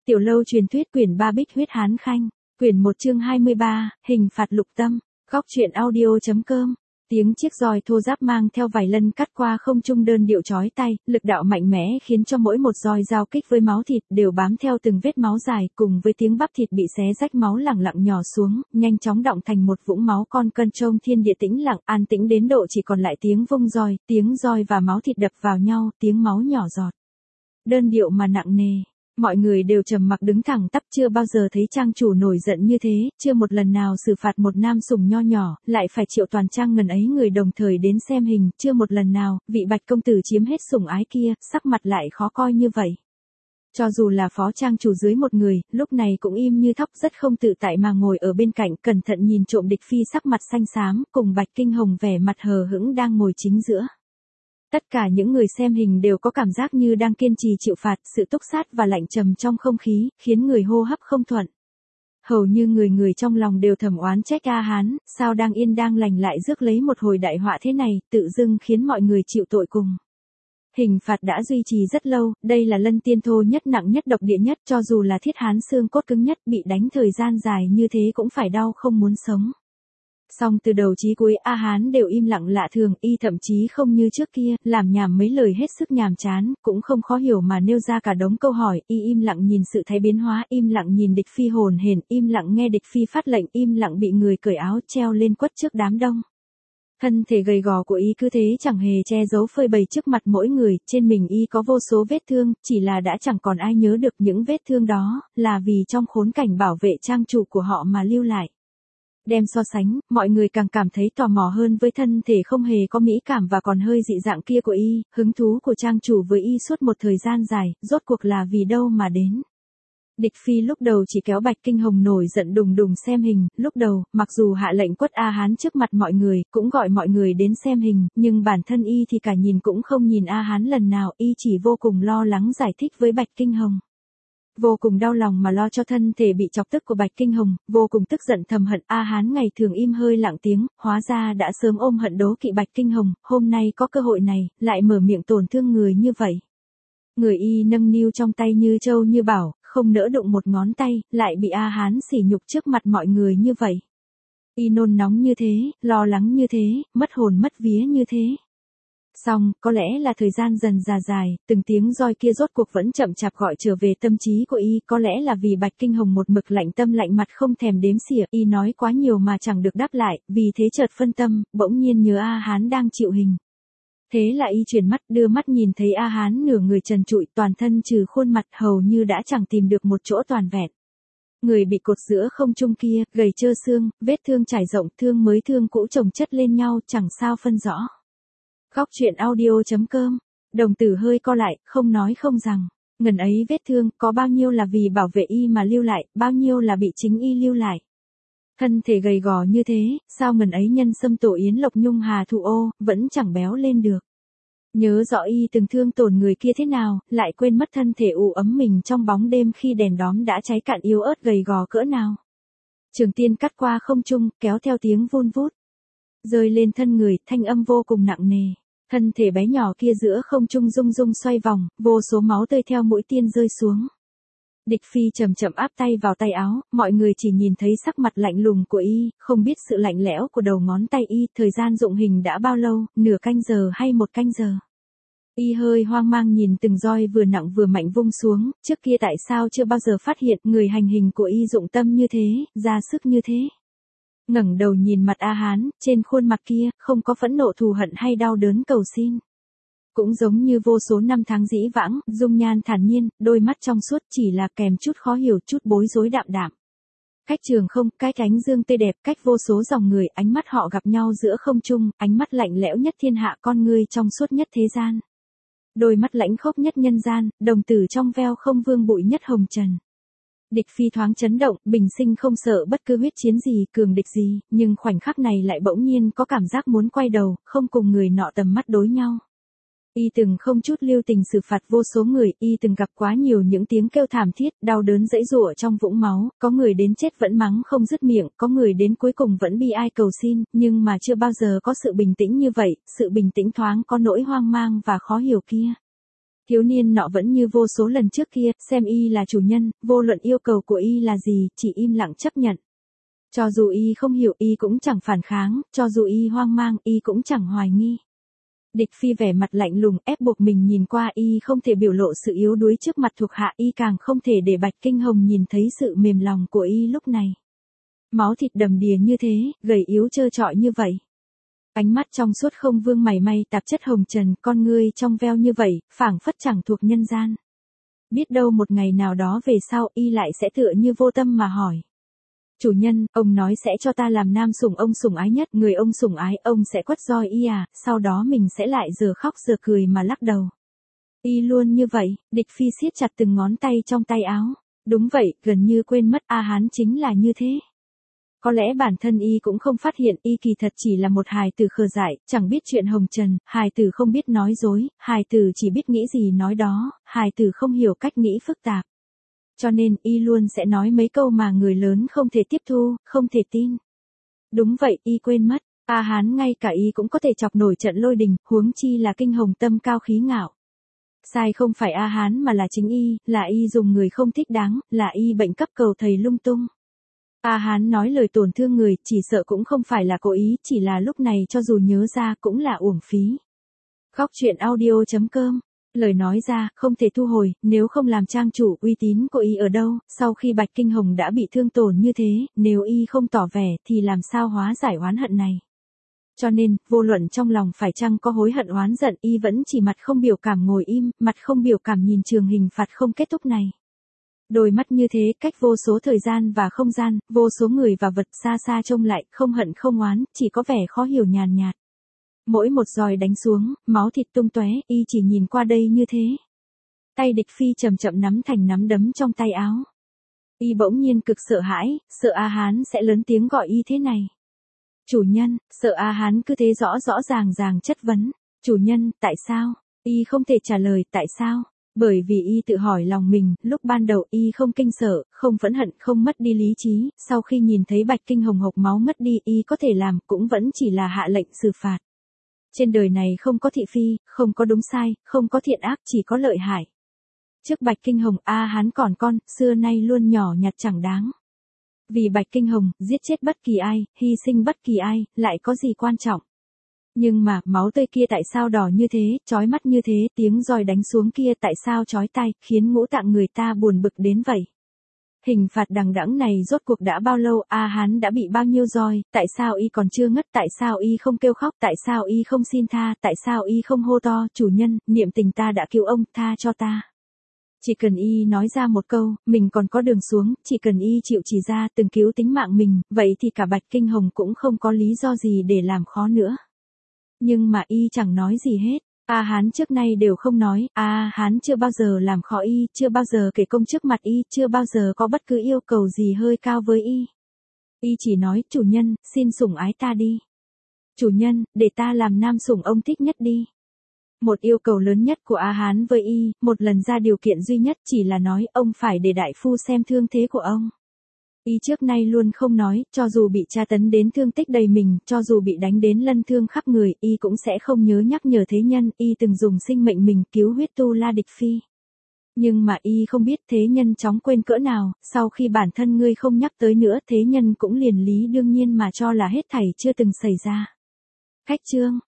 Tiểu lâu truyền thuyết quyển 3 Bích huyết hán khanh, quyển 1 chương 23, hình phạt lục tâm, góc truyện audio.com. Tiếng chiếc roi thô ráp mang theo vài lần cắt qua không trung đơn điệu chói tai, lực đạo mạnh mẽ khiến cho mỗi một roi giao kích với máu thịt đều bám theo từng vết máu dài, cùng với tiếng bắp thịt bị xé rách máu lẳng lặng nhỏ xuống, nhanh chóng đọng thành một vũng máu con cơn trông thiên địa tĩnh lặng, an tĩnh đến độ chỉ còn lại tiếng vung roi, tiếng roi và máu thịt đập vào nhau, tiếng máu nhỏ giọt. Đơn điệu mà nặng nề. Mọi người đều trầm mặc đứng thẳng tắp, chưa bao giờ thấy trang chủ nổi giận như thế, chưa một lần nào xử phạt một nam sủng nho nhỏ, lại phải triệu toàn trang ngần ấy người đồng thời đến xem hình, chưa một lần nào, vị Bạch công tử chiếm hết sủng ái kia, sắc mặt lại khó coi như vậy. Cho dù là phó trang chủ dưới một người, lúc này cũng im như thóc, rất không tự tại mà ngồi ở bên cạnh, cẩn thận nhìn trộm địch phi sắc mặt xanh xám, cùng Bạch Kinh Hồng vẻ mặt hờ hững đang ngồi chính giữa. Tất cả những người xem hình đều có cảm giác như đang kiên trì chịu phạt, sự túc sát và lạnh trầm trong không khí, khiến người hô hấp không thuận. Hầu như người người trong lòng đều thầm oán trách A Hán, sao đang yên đang lành lại rước lấy một hồi đại họa thế này, tự dưng khiến mọi người chịu tội cùng. Hình phạt đã duy trì rất lâu, đây là lân tiên thô nhất, nặng nhất, độc địa nhất, cho dù là thiết hán xương cốt cứng nhất, bị đánh thời gian dài như thế cũng phải đau không muốn sống. Song từ đầu chí cuối A Hán đều im lặng lạ thường, y thậm chí không như trước kia, làm nhảm mấy lời hết sức nhàm chán, cũng không khó hiểu mà nêu ra cả đống câu hỏi, y im lặng nhìn sự thái biến hóa, im lặng nhìn địch phi hồn hển, im lặng nghe địch phi phát lệnh, im lặng bị người cởi áo treo lên quất trước đám đông. Thân thể gầy gò của y cứ thế chẳng hề che giấu phơi bày trước mặt mỗi người, trên mình y có vô số vết thương, chỉ là đã chẳng còn ai nhớ được những vết thương đó, là vì trong khốn cảnh bảo vệ trang chủ của họ mà lưu lại. Đem so sánh, mọi người càng cảm thấy tò mò hơn với thân thể không hề có mỹ cảm và còn hơi dị dạng kia của y, hứng thú của trang chủ với y suốt một thời gian dài, rốt cuộc là vì đâu mà đến. Địch phi lúc đầu chỉ kéo Bạch Kinh Hồng nổi giận đùng đùng xem hình, lúc đầu, mặc dù hạ lệnh quất A Hán trước mặt mọi người, cũng gọi mọi người đến xem hình, nhưng bản thân y thì cả nhìn cũng không nhìn A Hán lần nào, y chỉ vô cùng lo lắng giải thích với Bạch Kinh Hồng. Vô cùng đau lòng mà lo cho thân thể bị chọc tức của Bạch Kinh Hồng, vô cùng tức giận thầm hận A Hán ngày thường im hơi lặng tiếng, hóa ra đã sớm ôm hận đố kỵ Bạch Kinh Hồng, hôm nay có cơ hội này, lại mở miệng tổn thương người như vậy. Người y nâng niu trong tay như châu như bảo, không nỡ đụng một ngón tay, lại bị A Hán sỉ nhục trước mặt mọi người như vậy. Y nôn nóng như thế, lo lắng như thế, mất hồn mất vía như thế. Xong, có lẽ là thời gian dần dài, từng tiếng roi kia rốt cuộc vẫn chậm chạp gọi trở về tâm trí của y, có lẽ là vì Bạch Kinh Hồng một mực lạnh tâm lạnh mặt không thèm đếm xỉa, y nói quá nhiều mà chẳng được đáp lại, vì thế chợt phân tâm, bỗng nhiên nhớ A Hán đang chịu hình. Thế là y chuyển mắt, đưa mắt nhìn thấy A Hán nửa người trần trụi, toàn thân trừ khuôn mặt hầu như đã chẳng tìm được một chỗ toàn vẹn. Người bị cột giữa không trung kia, gầy trơ xương, vết thương trải rộng, thương mới thương cũ chồng chất lên nhau, chẳng sao phân rõ. Góc truyện audio.com, đồng tử hơi co lại, không nói không rằng, ngần ấy vết thương, có bao nhiêu là vì bảo vệ y mà lưu lại, bao nhiêu là bị chính y lưu lại. Thân thể gầy gò như thế, sao ngần ấy nhân xâm tổ yến lộc nhung hà thụ ô, vẫn chẳng béo lên được. Nhớ rõ y từng thương tổn người kia thế nào, lại quên mất thân thể u ấm mình trong bóng đêm khi đèn đóm đã cháy cạn yếu ớt gầy gò cỡ nào. Trường tiên cắt qua không trung, kéo theo tiếng vun vút. Rơi lên thân người, thanh âm vô cùng nặng nề. Thân thể bé nhỏ kia giữa không trung rung rung xoay vòng, vô số máu tươi theo mũi tiên rơi xuống. Địch phi chậm chậm áp tay vào tay áo, mọi người chỉ nhìn thấy sắc mặt lạnh lùng của y, không biết sự lạnh lẽo của đầu ngón tay y, thời gian dụng hình đã bao lâu, nửa canh giờ hay một canh giờ. Y hơi hoang mang nhìn từng roi vừa nặng vừa mạnh vung xuống, trước kia tại sao chưa bao giờ phát hiện người hành hình của y dụng tâm như thế, ra sức như thế. Ngẩng đầu nhìn mặt A Hán, trên khuôn mặt kia, không có phẫn nộ thù hận hay đau đớn cầu xin. Cũng giống như vô số năm tháng dĩ vãng, dung nhan thản nhiên, đôi mắt trong suốt chỉ là kèm chút khó hiểu, chút bối rối đạm đạm. Cách trường không, cách ánh dương tươi đẹp, cách vô số dòng người, ánh mắt họ gặp nhau giữa không trung, ánh mắt lạnh lẽo nhất thiên hạ, con ngươi trong suốt nhất thế gian. Đôi mắt lãnh khốc nhất nhân gian, đồng tử trong veo không vương bụi nhất hồng trần. Địch phi thoáng chấn động, bình sinh không sợ bất cứ huyết chiến gì, cường địch gì, nhưng khoảnh khắc này lại bỗng nhiên có cảm giác muốn quay đầu, không cùng người nọ tầm mắt đối nhau. Y từng không chút lưu tình xử phạt vô số người, y từng gặp quá nhiều những tiếng kêu thảm thiết, đau đớn dãy giụa trong vũng máu, có người đến chết vẫn mắng không dứt miệng, có người đến cuối cùng vẫn bi ai cầu xin, nhưng mà chưa bao giờ có sự bình tĩnh như vậy, sự bình tĩnh thoáng có nỗi hoang mang và khó hiểu kia. Thiếu niên nọ vẫn như vô số lần trước kia, xem y là chủ nhân, vô luận yêu cầu của y là gì, chỉ im lặng chấp nhận. Cho dù y không hiểu y cũng chẳng phản kháng, cho dù y hoang mang y cũng chẳng hoài nghi. Địch Phi vẻ mặt lạnh lùng ép buộc mình nhìn qua y không thể biểu lộ sự yếu đuối trước mặt thuộc hạ y càng không thể để Bạch Kinh Hồng nhìn thấy sự mềm lòng của y lúc này. Máu thịt đầm đìa như thế, gầy yếu trơ trọi như vậy. Ánh mắt trong suốt không vương mảy may tạp chất hồng trần, con ngươi trong veo như vậy, phảng phất chẳng thuộc nhân gian. Biết đâu một ngày nào đó về sau y lại sẽ tựa như vô tâm mà hỏi. Chủ nhân, ông nói sẽ cho ta làm nam sủng ông sủng ái nhất, người ông sủng ái, ông sẽ quất roi y à, sau đó mình sẽ lại giờ khóc giờ cười mà lắc đầu. Y luôn như vậy, Địch Phi siết chặt từng ngón tay trong tay áo. Đúng vậy, gần như quên mất A Hán chính là như thế. Có lẽ bản thân y cũng không phát hiện y kỳ thật chỉ là một hài tử khờ dại, chẳng biết chuyện hồng trần, hài tử không biết nói dối, hài tử chỉ biết nghĩ gì nói đó, hài tử không hiểu cách nghĩ phức tạp. Cho nên y luôn sẽ nói mấy câu mà người lớn không thể tiếp thu, không thể tin. Đúng vậy, y quên mất, A Hán ngay cả y cũng có thể chọc nổi trận lôi đình, huống chi là Kinh Hồng tâm cao khí ngạo. Sai không phải A Hán mà là chính y, là y dùng người không thích đáng, là y bệnh cấp cầu thầy lung tung. A Hán nói lời tổn thương người, chỉ sợ cũng không phải là cố ý, chỉ là lúc này cho dù nhớ ra cũng là uổng phí. Góc truyện audio.com. Lời nói ra, không thể thu hồi, nếu không làm trang chủ uy tín của y ở đâu, sau khi Bạch Kinh Hồng đã bị thương tổn như thế, nếu y không tỏ vẻ thì làm sao hóa giải oán hận này. Cho nên, vô luận trong lòng phải chăng có hối hận oán giận y vẫn chỉ mặt không biểu cảm ngồi im, mặt không biểu cảm nhìn trường hình phạt không kết thúc này. Đôi mắt như thế, cách vô số thời gian và không gian, vô số người và vật xa xa trông lại, không hận không oán, chỉ có vẻ khó hiểu nhàn nhạt. Mỗi một roi đánh xuống, máu thịt tung tóe, y chỉ nhìn qua đây như thế. Tay Địch Phi chậm chậm nắm thành nắm đấm trong tay áo. Y bỗng nhiên cực sợ hãi, sợ A Hán sẽ lớn tiếng gọi y thế này. Chủ nhân, sợ A Hán cứ thế rõ rõ ràng chất vấn. Chủ nhân, tại sao? Y không thể trả lời tại sao. Bởi vì y tự hỏi lòng mình, lúc ban đầu y không kinh sợ, không phẫn hận, không mất đi lý trí, sau khi nhìn thấy Bạch Kinh Hồng hộc máu mất đi y có thể làm cũng vẫn chỉ là hạ lệnh xử phạt. Trên đời này không có thị phi, không có đúng sai, không có thiện ác, chỉ có lợi hại. Trước Bạch Kinh Hồng, A Hán còn con, xưa nay luôn nhỏ nhặt chẳng đáng. Vì Bạch Kinh Hồng, giết chết bất kỳ ai, hy sinh bất kỳ ai, lại có gì quan trọng. Nhưng mà, máu tươi kia tại sao đỏ như thế, chói mắt như thế, tiếng roi đánh xuống kia tại sao chói tai, khiến ngũ tạng người ta buồn bực đến vậy. Hình phạt đằng đẵng này rốt cuộc đã bao lâu, A Hán đã bị bao nhiêu roi, tại sao y còn chưa ngất, tại sao y không kêu khóc, tại sao y không xin tha, tại sao y không hô to, chủ nhân, niệm tình ta đã cứu ông, tha cho ta. Chỉ cần y nói ra một câu, mình còn có đường xuống, chỉ cần y chịu chỉ ra từng cứu tính mạng mình, vậy thì cả Bạch Kinh Hồng cũng không có lý do gì để làm khó nữa. Nhưng mà y chẳng nói gì hết. A Hán trước nay đều không nói, A Hán chưa bao giờ làm khó y, chưa bao giờ kể công trước mặt y, chưa bao giờ có bất cứ yêu cầu gì hơi cao với y. Y chỉ nói, chủ nhân, xin sủng ái ta đi. Chủ nhân, để ta làm nam sủng ông thích nhất đi. Một yêu cầu lớn nhất của A Hán với y, một lần ra điều kiện duy nhất chỉ là nói ông phải để đại phu xem thương thế của ông. Y trước nay luôn không nói, cho dù bị tra tấn đến thương tích đầy mình, cho dù bị đánh đến lân thương khắp người, y cũng sẽ không nhớ nhắc nhở thế nhân, y từng dùng sinh mệnh mình cứu huyết tu la Địch Phi. Nhưng mà y không biết thế nhân chóng quên cỡ nào, sau khi bản thân ngươi không nhắc tới nữa, thế nhân cũng liền lý đương nhiên mà cho là hết thảy chưa từng xảy ra. Khách chương